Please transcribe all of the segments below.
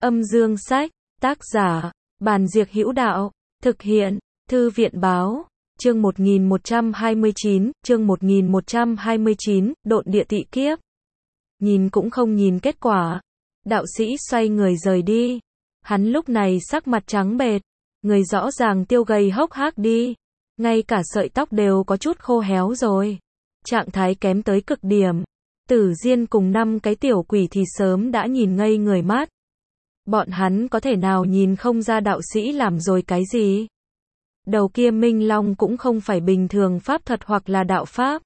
Âm dương sách, tác giả, Bàn Diệc Hữu Đạo, thực hiện, Thư viện Báo, chương 1129, độn địa tị kiếp. Nhìn cũng không nhìn kết quả. Đạo sĩ xoay người rời đi. Hắn lúc này sắc mặt trắng bệch, người rõ ràng tiêu gầy hốc hác đi. Ngay cả sợi tóc đều có chút khô héo rồi. Trạng thái kém tới cực điểm. Tử Diên cùng 5 cái tiểu quỷ thì sớm đã nhìn ngây người mắt. Bọn hắn có thể nào nhìn không ra đạo sĩ làm rồi cái gì? Đầu kia Minh Long cũng không phải bình thường pháp thuật hoặc là đạo pháp,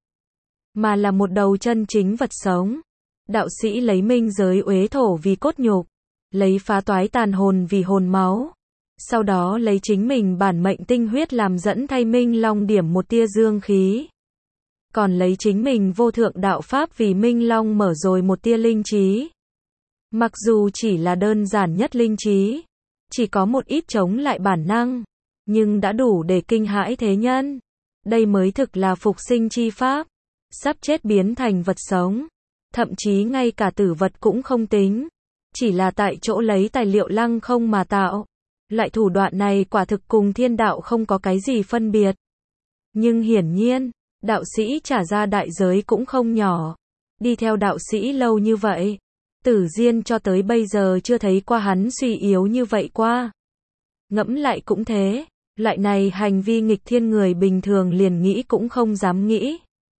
mà là một đầu chân chính vật sống. Đạo sĩ lấy minh giới uế thổ vì cốt nhục, lấy phá toái tàn hồn vì hồn máu. Sau đó lấy chính mình bản mệnh tinh huyết làm dẫn thay Minh Long điểm một tia dương khí. Còn lấy chính mình vô thượng đạo pháp vì Minh Long mở rồi một tia linh trí. Mặc dù chỉ là đơn giản nhất linh trí, chỉ có một ít chống lại bản năng, nhưng đã đủ để kinh hãi thế nhân. Đây mới thực là phục sinh chi pháp, sắp chết biến thành vật sống. Thậm chí ngay cả tử vật cũng không tính, chỉ là tại chỗ lấy tài liệu lăng không mà tạo. Loại thủ đoạn này quả thực cùng thiên đạo không có cái gì phân biệt. Nhưng hiển nhiên, đạo sĩ trả ra đại giới cũng không nhỏ. Đi theo đạo sĩ lâu như vậy, Tử Diên cho tới bây giờ chưa thấy qua hắn suy yếu như vậy qua. Ngẫm lại cũng thế, loại này hành vi nghịch thiên người bình thường liền nghĩ cũng không dám nghĩ.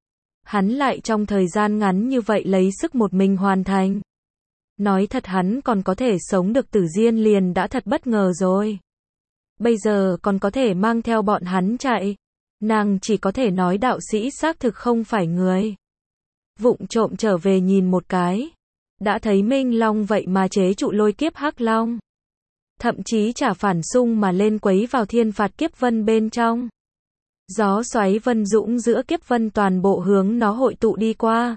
Hắn lại trong thời gian ngắn như vậy lấy sức một mình hoàn thành. Nói thật hắn còn có thể sống được Tử Diên liền đã thật bất ngờ rồi. Bây giờ còn có thể mang theo bọn hắn chạy. Nàng chỉ có thể nói đạo sĩ xác thực không phải người. Vụng trộm trở về nhìn một cái. Đã thấy Minh Long vậy mà chế trụ lôi kiếp Hắc Long. Thậm chí trả phản xung mà lên quấy vào thiên phạt kiếp vân bên trong. Gió xoáy vân dũng giữa kiếp vân toàn bộ hướng nó hội tụ đi qua.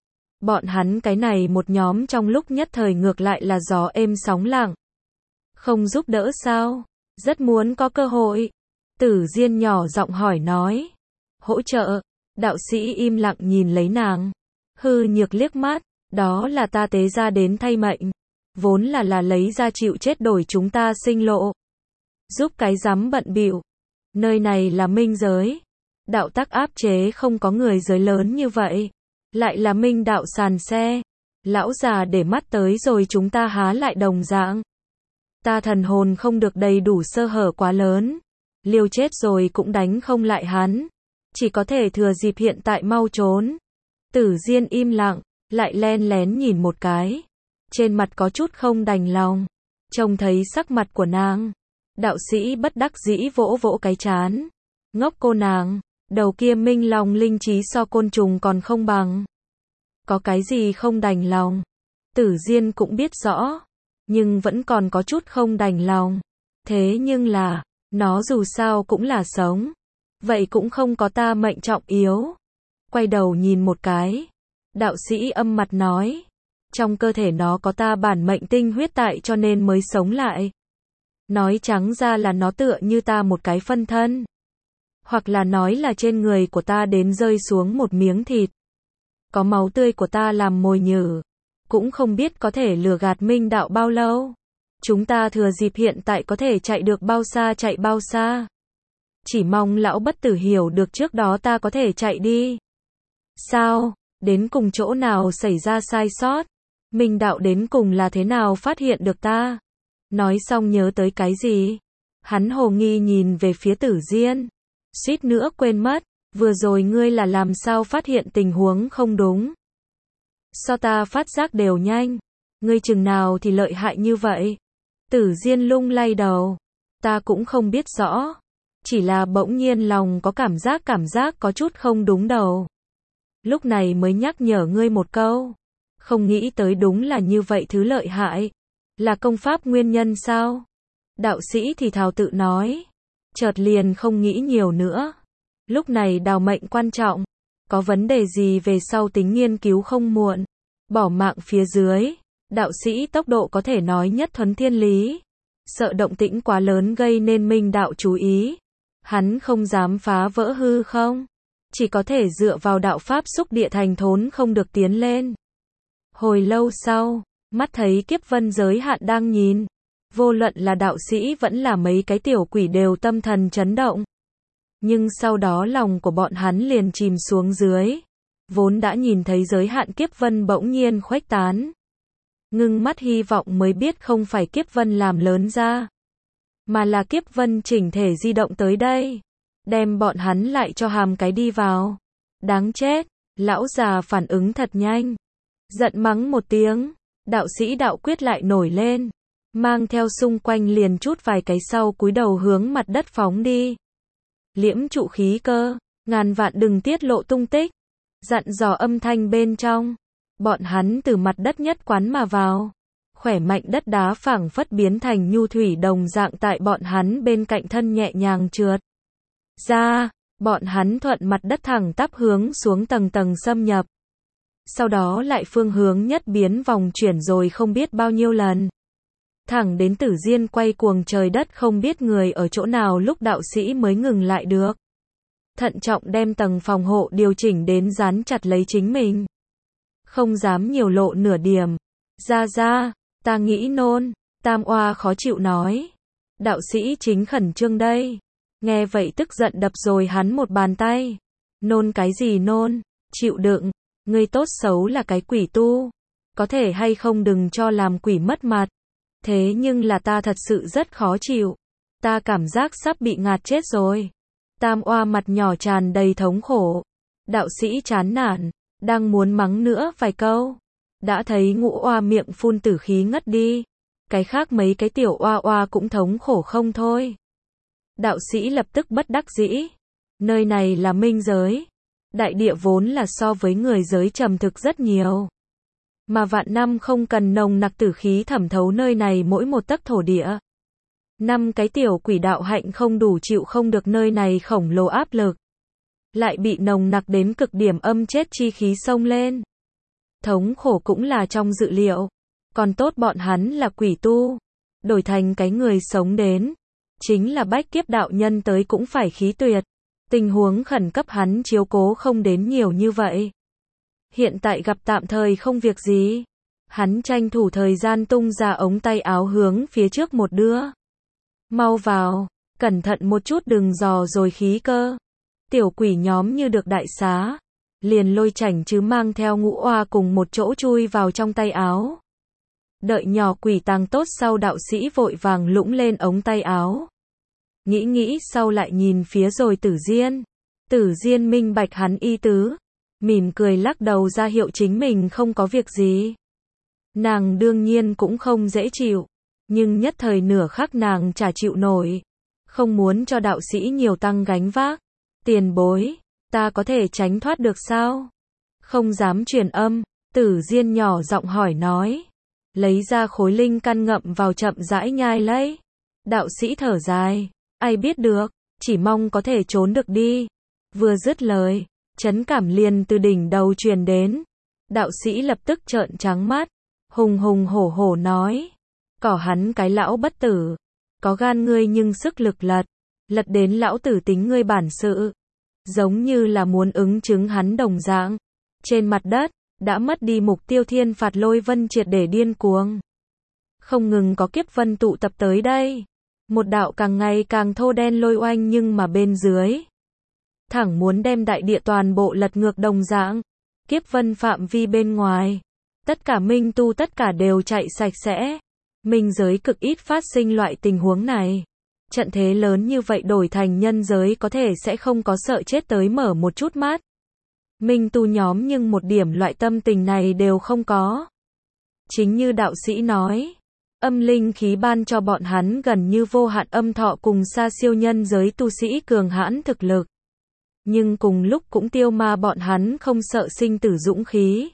Bọn hắn cái này một nhóm trong lúc nhất thời ngược lại là gió êm sóng lặng. Không giúp đỡ sao? Rất muốn có cơ hội. Tử Diên nhỏ giọng hỏi nói. Hỗ trợ. Đạo sĩ im lặng nhìn lấy nàng. Hư nhược liếc mắt. Đó là ta tế ra đến thay mệnh. Vốn là lấy ra chịu chết đổi chúng ta sinh lộ. Giúp cái rắm bận bịu. Nơi này là minh giới. Đạo tắc áp chế không có người giới lớn như vậy. Lại là minh đạo sàn xe. Lão già để mắt tới rồi chúng ta há lại đồng dạng. Ta thần hồn không được đầy đủ sơ hở quá lớn. Liều chết rồi cũng đánh không lại hắn. Chỉ có thể thừa dịp hiện tại mau trốn. Tử Diên im lặng, lại len lén nhìn một cái. Trên mặt có chút không đành lòng. Trông thấy sắc mặt của nàng. Đạo sĩ bất đắc dĩ vỗ vỗ cái trán. Ngốc cô nàng, đầu kia Minh Long linh trí so côn trùng còn không bằng. Có cái gì không đành lòng? Tử Diên cũng biết rõ, nhưng vẫn còn có chút không đành lòng. Thế nhưng là, nó dù sao cũng là sống. Vậy cũng không có ta mệnh trọng yếu. Quay đầu nhìn một cái. Đạo sĩ âm mặt nói. Trong cơ thể nó có ta bản mệnh tinh huyết tại cho nên mới sống lại. Nói trắng ra là nó tựa như ta một cái phân thân. Hoặc là nói là trên người của ta đến rơi xuống một miếng thịt. Có máu tươi của ta làm mồi nhử. Cũng không biết có thể lừa gạt minh đạo bao lâu. Chúng ta thừa dịp hiện tại có thể chạy được bao xa chạy bao xa. Chỉ mong lão bất tử hiểu được trước đó ta có thể chạy đi. Sao? Đến cùng chỗ nào xảy ra sai sót? Minh đạo đến cùng là thế nào phát hiện được ta? Nói xong nhớ tới cái gì? Hắn hồ nghi nhìn về phía Tử Diên. Suýt nữa quên mất. Vừa rồi ngươi là làm sao phát hiện tình huống không đúng? So ta phát giác đều nhanh. Ngươi chừng nào thì lợi hại như vậy? Tử Diên lung lay đầu. Ta cũng không biết rõ. Chỉ là bỗng nhiên lòng có cảm giác có chút không đúng đầu. Lúc này mới nhắc nhở ngươi một câu. Không nghĩ tới đúng là như vậy thứ lợi hại. Là công pháp nguyên nhân sao? Đạo sĩ thì thào tự nói. Chợt liền không nghĩ nhiều nữa. Lúc này đào mệnh quan trọng. Có vấn đề gì về sau tính nghiên cứu không muộn. Bỏ mạng phía dưới. Đạo sĩ tốc độ có thể nói nhất thuấn thiên lý. Sợ động tĩnh quá lớn gây nên minh đạo chú ý. Hắn không dám phá vỡ hư không. Chỉ có thể dựa vào đạo pháp xúc địa thành thốn không được tiến lên. Hồi lâu sau, mắt thấy kiếp vân giới hạn đang nhìn. Vô luận là đạo sĩ vẫn là mấy cái tiểu quỷ đều tâm thần chấn động. Nhưng sau đó lòng của bọn hắn liền chìm xuống dưới. Vốn đã nhìn thấy giới hạn kiếp vân bỗng nhiên khuếch tán. Ngưng mắt hy vọng mới biết không phải kiếp vân làm lớn ra, mà là kiếp vân chỉnh thể di động tới đây. Đem bọn hắn lại cho hàm cái đi vào. Đáng chết, lão già phản ứng thật nhanh. Giận mắng một tiếng, đạo sĩ đạo quyết lại nổi lên. Mang theo xung quanh liền chút vài cái sau cúi đầu hướng mặt đất phóng đi. Liễm trụ khí cơ, ngàn vạn đừng tiết lộ tung tích. Dặn dò âm thanh bên trong. Bọn hắn từ mặt đất nhất quán mà vào. Khỏe mạnh đất đá phảng phất biến thành nhu thủy đồng dạng tại bọn hắn bên cạnh thân nhẹ nhàng trượt ra. Bọn hắn thuận mặt đất thẳng tắp hướng xuống tầng tầng xâm nhập. Sau đó lại phương hướng nhất biến vòng chuyển rồi không biết bao nhiêu lần. Thẳng đến Tử Diên quay cuồng trời đất không biết người ở chỗ nào lúc đạo sĩ mới ngừng lại được. Thận trọng đem tầng phòng hộ điều chỉnh đến dán chặt lấy chính mình. Không dám nhiều lộ nửa điểm. Ra, ta nghĩ nôn, Tam Oa khó chịu nói. Đạo sĩ chính khẩn trương đây. Nghe vậy tức giận đập rồi hắn một bàn tay. Nôn cái gì nôn, chịu đựng, ngươi tốt xấu là cái quỷ tu. Có thể hay không đừng cho làm quỷ mất mặt. Thế nhưng là ta thật sự rất khó chịu. Ta cảm giác sắp bị ngạt chết rồi. Tam Oa mặt nhỏ tràn đầy thống khổ. Đạo sĩ chán nản, đang muốn mắng nữa vài câu. Đã thấy Ngũ Oa miệng phun tử khí ngất đi. Cái khác mấy cái tiểu oa oa cũng thống khổ không thôi. Đạo sĩ lập tức bất đắc dĩ. Nơi này là minh giới. Đại địa vốn là so với người giới trầm thực rất nhiều. Mà vạn năm không cần nồng nặc tử khí thẩm thấu nơi này mỗi một tấc thổ địa. 5 cái tiểu quỷ đạo hạnh không đủ chịu không được nơi này khổng lồ áp lực. Lại bị nồng nặc đến cực điểm âm chết chi khí xông lên. Thống khổ cũng là trong dự liệu. Còn tốt bọn hắn là quỷ tu. Đổi thành cái người sống đến. Chính là bách kiếp đạo nhân tới cũng phải khí tuyệt. Tình huống khẩn cấp hắn chiếu cố không đến nhiều như vậy. Hiện tại gặp tạm thời không việc gì. Hắn tranh thủ thời gian tung ra ống tay áo hướng phía trước một đưa. Mau vào, cẩn thận một chút đừng dò rồi khí cơ. Tiểu quỷ nhóm như được đại xá. Liền lôi chảnh chứ mang theo Ngũ Oa cùng một chỗ chui vào trong tay áo. Đợi nhỏ quỷ tàng tốt sau đạo sĩ vội vàng lũng lên ống tay áo. Nghĩ sau lại nhìn phía rồi Tử Diên. Tử Diên minh bạch hắn y tứ. Mỉm cười lắc đầu ra hiệu chính mình không có việc gì. Nàng đương nhiên cũng không dễ chịu. Nhưng nhất thời nửa khắc nàng chả chịu nổi. Không muốn cho đạo sĩ nhiều tăng gánh vác. Tiền bối, ta có thể tránh thoát được sao? Không dám truyền âm, Tử Diên nhỏ giọng hỏi nói. Lấy ra khối linh căn ngậm vào chậm rãi nhai lấy. Đạo sĩ thở dài. Ai biết được, chỉ mong có thể trốn được đi. Vừa dứt lời, chấn cảm liền từ đỉnh đầu truyền đến. Đạo sĩ lập tức trợn trắng mắt. Hùng hổ hổ nói. Cỏ hắn cái lão bất tử. Có gan ngươi nhưng sức lực lật. Lật đến lão tử tính ngươi bản sự. Giống như là muốn ứng chứng hắn đồng dạng. Trên mặt đất, đã mất đi mục tiêu thiên phạt lôi vân triệt để điên cuồng. Không ngừng có kiếp vân tụ tập tới đây. Một đạo càng ngày càng thô đen lôi oanh nhưng mà bên dưới. Thẳng muốn đem đại địa toàn bộ lật ngược đồng dạng. Kiếp vân phạm vi bên ngoài. Tất cả minh tu tất cả đều chạy sạch sẽ. Minh giới cực ít phát sinh loại tình huống này. Trận thế lớn như vậy đổi thành nhân giới có thể sẽ không có sợ chết tới mở một chút mắt. Minh tu nhóm nhưng một điểm loại tâm tình này đều không có. Chính như đạo sĩ nói. Âm linh khí ban cho bọn hắn gần như vô hạn âm thọ cùng xa siêu nhân giới tu sĩ cường hãn thực lực. Nhưng cùng lúc cũng tiêu ma bọn hắn không sợ sinh tử dũng khí.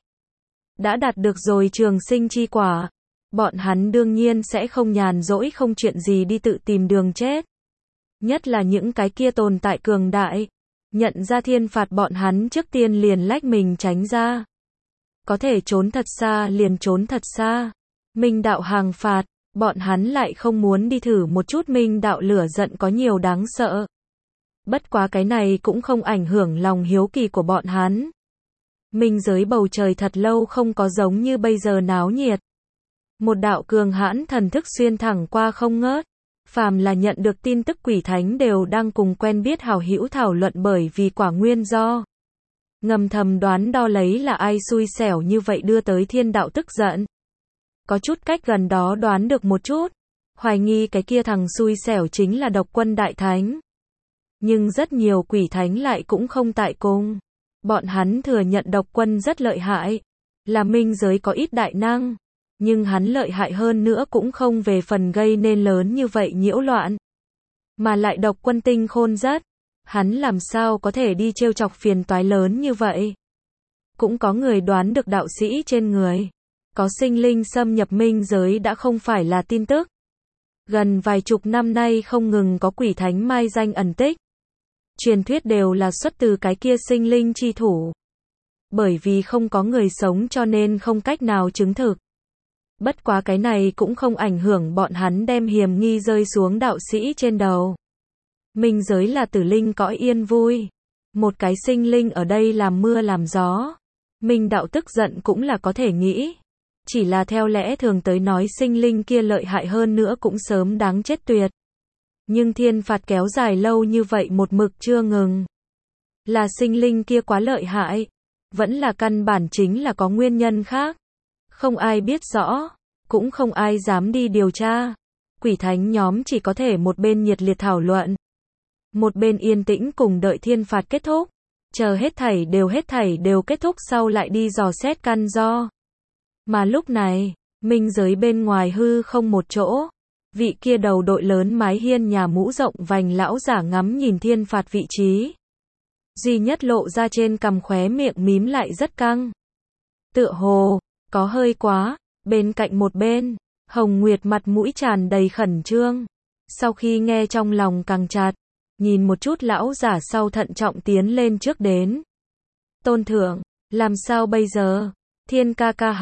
Đã đạt được rồi trường sinh chi quả. Bọn hắn đương nhiên sẽ không nhàn rỗi không chuyện gì đi tự tìm đường chết. Nhất là những cái kia tồn tại cường đại. Nhận ra thiên phạt bọn hắn trước tiên liền lách mình tránh ra. Có thể trốn thật xa liền trốn thật xa. Minh đạo hàng phạt, bọn hắn lại không muốn đi thử một chút minh đạo lửa giận có nhiều đáng sợ. Bất quá cái này cũng không ảnh hưởng lòng hiếu kỳ của bọn hắn. Minh giới bầu trời thật lâu không có giống như bây giờ náo nhiệt. Một đạo cường hãn thần thức xuyên thẳng qua không ngớt. Phàm là nhận được tin tức quỷ thánh đều đang cùng quen biết hảo hữu thảo luận bởi vì quả nguyên do. Ngầm thầm đoán đo lấy là ai xui xẻo như vậy đưa tới thiên đạo tức giận. Có chút cách gần đó đoán được một chút. Hoài nghi cái kia thằng xui xẻo chính là Độc Quân Đại Thánh. Nhưng rất nhiều quỷ thánh lại cũng không tại cùng. Bọn hắn thừa nhận Độc Quân rất lợi hại. Là minh giới có ít đại năng. Nhưng hắn lợi hại hơn nữa cũng không về phần gây nên lớn như vậy nhiễu loạn. Mà lại Độc Quân tinh khôn rất. Hắn làm sao có thể đi trêu chọc phiền toái lớn như vậy. Cũng có người đoán được đạo sĩ trên người. Có sinh linh xâm nhập minh giới đã không phải là tin tức. Gần vài chục năm nay không ngừng có quỷ thánh mai danh ẩn tích. Truyền thuyết đều là xuất từ cái kia sinh linh chi thủ. Bởi vì không có người sống cho nên không cách nào chứng thực. Bất quá cái này cũng không ảnh hưởng bọn hắn đem hiểm nghi rơi xuống đạo sĩ trên đầu. Minh giới là tử linh cõi yên vui. Một cái sinh linh ở đây làm mưa làm gió. Minh đạo tức giận cũng là có thể nghĩ. Chỉ là theo lẽ thường tới nói sinh linh kia lợi hại hơn nữa cũng sớm đáng chết tuyệt. Nhưng thiên phạt kéo dài lâu như vậy một mực chưa ngừng. Là sinh linh kia quá lợi hại. Vẫn là căn bản chính là có nguyên nhân khác. Không ai biết rõ. Cũng không ai dám đi điều tra. Quỷ thánh nhóm chỉ có thể một bên nhiệt liệt thảo luận. Một bên yên tĩnh cùng đợi thiên phạt kết thúc. Chờ hết thảy đều kết thúc sau lại đi dò xét căn do. Mà lúc này, minh giới bên ngoài hư không một chỗ. Vị kia đầu đội lớn mái hiên nhà mũ rộng vành lão giả ngắm nhìn thiên phạt vị trí. Duy nhất lộ ra trên cằm khóe miệng mím lại rất căng. Tựa hồ, có hơi quá, bên cạnh một bên, Hồng Nguyệt mặt mũi tràn đầy khẩn trương. Sau khi nghe trong lòng càng chặt, nhìn một chút lão giả sau thận trọng tiến lên trước đến. Tôn thượng, làm sao bây giờ? Thiên ca ca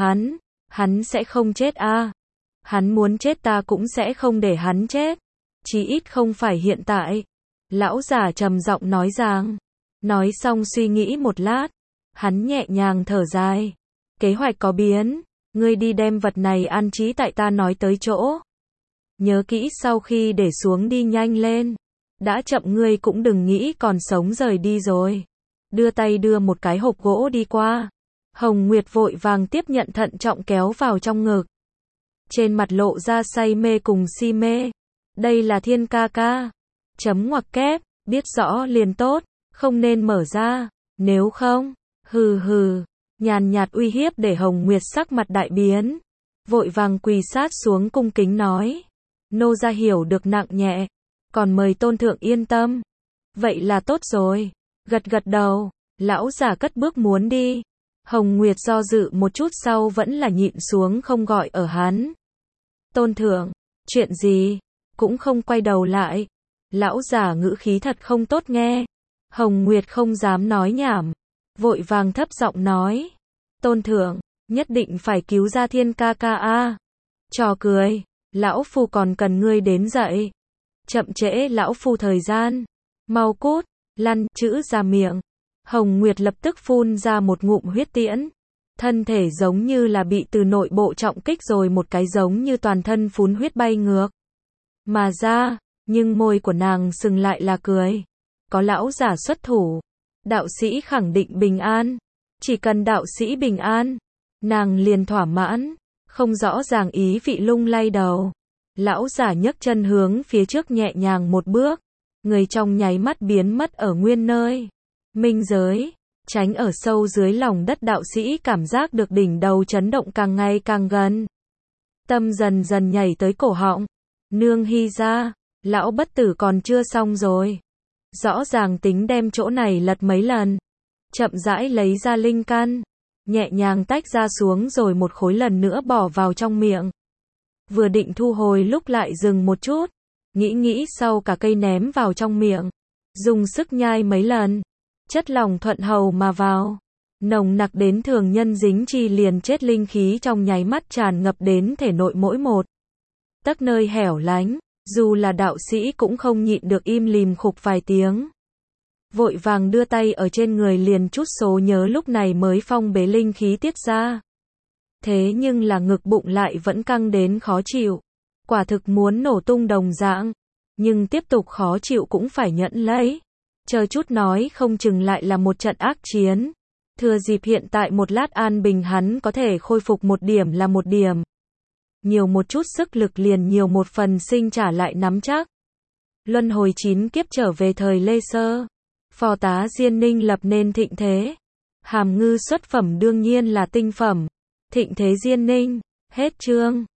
hắn sẽ không chết à? Hắn muốn chết ta cũng sẽ không để hắn chết. Chí ít không phải hiện tại. Lão giả trầm giọng nói rằng. Nói xong suy nghĩ một lát. Hắn nhẹ nhàng thở dài. Kế hoạch có biến. Ngươi đi đem vật này an trí tại ta nói tới chỗ. Nhớ kỹ sau khi để xuống đi nhanh lên. Đã chậm ngươi cũng đừng nghĩ còn sống rời đi rồi. Đưa tay đưa một cái hộp gỗ đi qua. Hồng Nguyệt vội vàng tiếp nhận thận trọng kéo vào trong ngực. Trên mặt lộ ra say mê cùng si mê. Đây là thiên ca ca. Chấm ngoặc kép, biết rõ liền tốt, không nên mở ra, nếu không, hừ hừ, nhàn nhạt uy hiếp để Hồng Nguyệt sắc mặt đại biến. Vội vàng quỳ sát xuống cung kính nói. Nô gia hiểu được nặng nhẹ, còn mời tôn thượng yên tâm. Vậy là tốt rồi, gật gật đầu, lão giả cất bước muốn đi. Hồng Nguyệt do dự một chút sau vẫn là nhịn xuống không gọi ở hắn. Tôn thượng, chuyện gì? Cũng không quay đầu lại. Lão giả ngữ khí thật không tốt nghe. Hồng Nguyệt không dám nói nhảm. Vội vàng thấp giọng nói. Tôn thượng, nhất định phải cứu ra thiên ca ca a. Trò cười, lão phu còn cần ngươi đến dậy. Chậm trễ lão phu thời gian. Mau cút, lăn chữ ra miệng. Hồng Nguyệt lập tức phun ra một ngụm huyết tiễn. Thân thể giống như là bị từ nội bộ trọng kích rồi một cái giống như toàn thân phun huyết bay ngược. Mà ra, nhưng môi của nàng sừng lại là cười. Có lão giả xuất thủ. Đạo sĩ khẳng định bình an. Chỉ cần đạo sĩ bình an, nàng liền thỏa mãn. Không rõ ràng ý vị lung lay đầu. Lão giả nhấc chân hướng phía trước nhẹ nhàng một bước. Người trong nháy mắt biến mất ở nguyên nơi. Minh giới, tránh ở sâu dưới lòng đất đạo sĩ cảm giác được đỉnh đầu chấn động càng ngày càng gần. Tâm dần dần nhảy tới cổ họng. Nương hy ra, lão bất tử còn chưa xong rồi. Rõ ràng tính đem chỗ này lật mấy lần. Chậm rãi lấy ra linh căn. Nhẹ nhàng tách ra xuống rồi một khối lần nữa bỏ vào trong miệng. Vừa định thu hồi lúc lại dừng một chút. Nghĩ sau cả cây ném vào trong miệng. Dùng sức nhai mấy lần. Chất lỏng thuận hầu mà vào. Nồng nặc đến thường nhân dính chi liền chết linh khí trong nháy mắt tràn ngập đến thể nội mỗi một. Tấc nơi hẻo lánh, dù là đạo sĩ cũng không nhịn được im lìm khục vài tiếng. Vội vàng đưa tay ở trên người liền chút số nhớ lúc này mới phong bế linh khí tiết ra. Thế nhưng là ngực bụng lại vẫn căng đến khó chịu. Quả thực muốn nổ tung đồng dạng. Nhưng tiếp tục khó chịu cũng phải nhẫn lấy. Chờ chút nói không chừng lại là một trận ác chiến. Thừa dịp hiện tại một lát an bình hắn có thể khôi phục một điểm là một điểm. Nhiều một chút sức lực liền nhiều một phần sinh trả lại nắm chắc. Luân hồi 9 kiếp trở về thời Lê Sơ. Phò tá Diên Ninh lập nên thịnh thế. Hàm Ngư xuất phẩm đương nhiên là tinh phẩm. Thịnh thế Diên Ninh. Hết chương.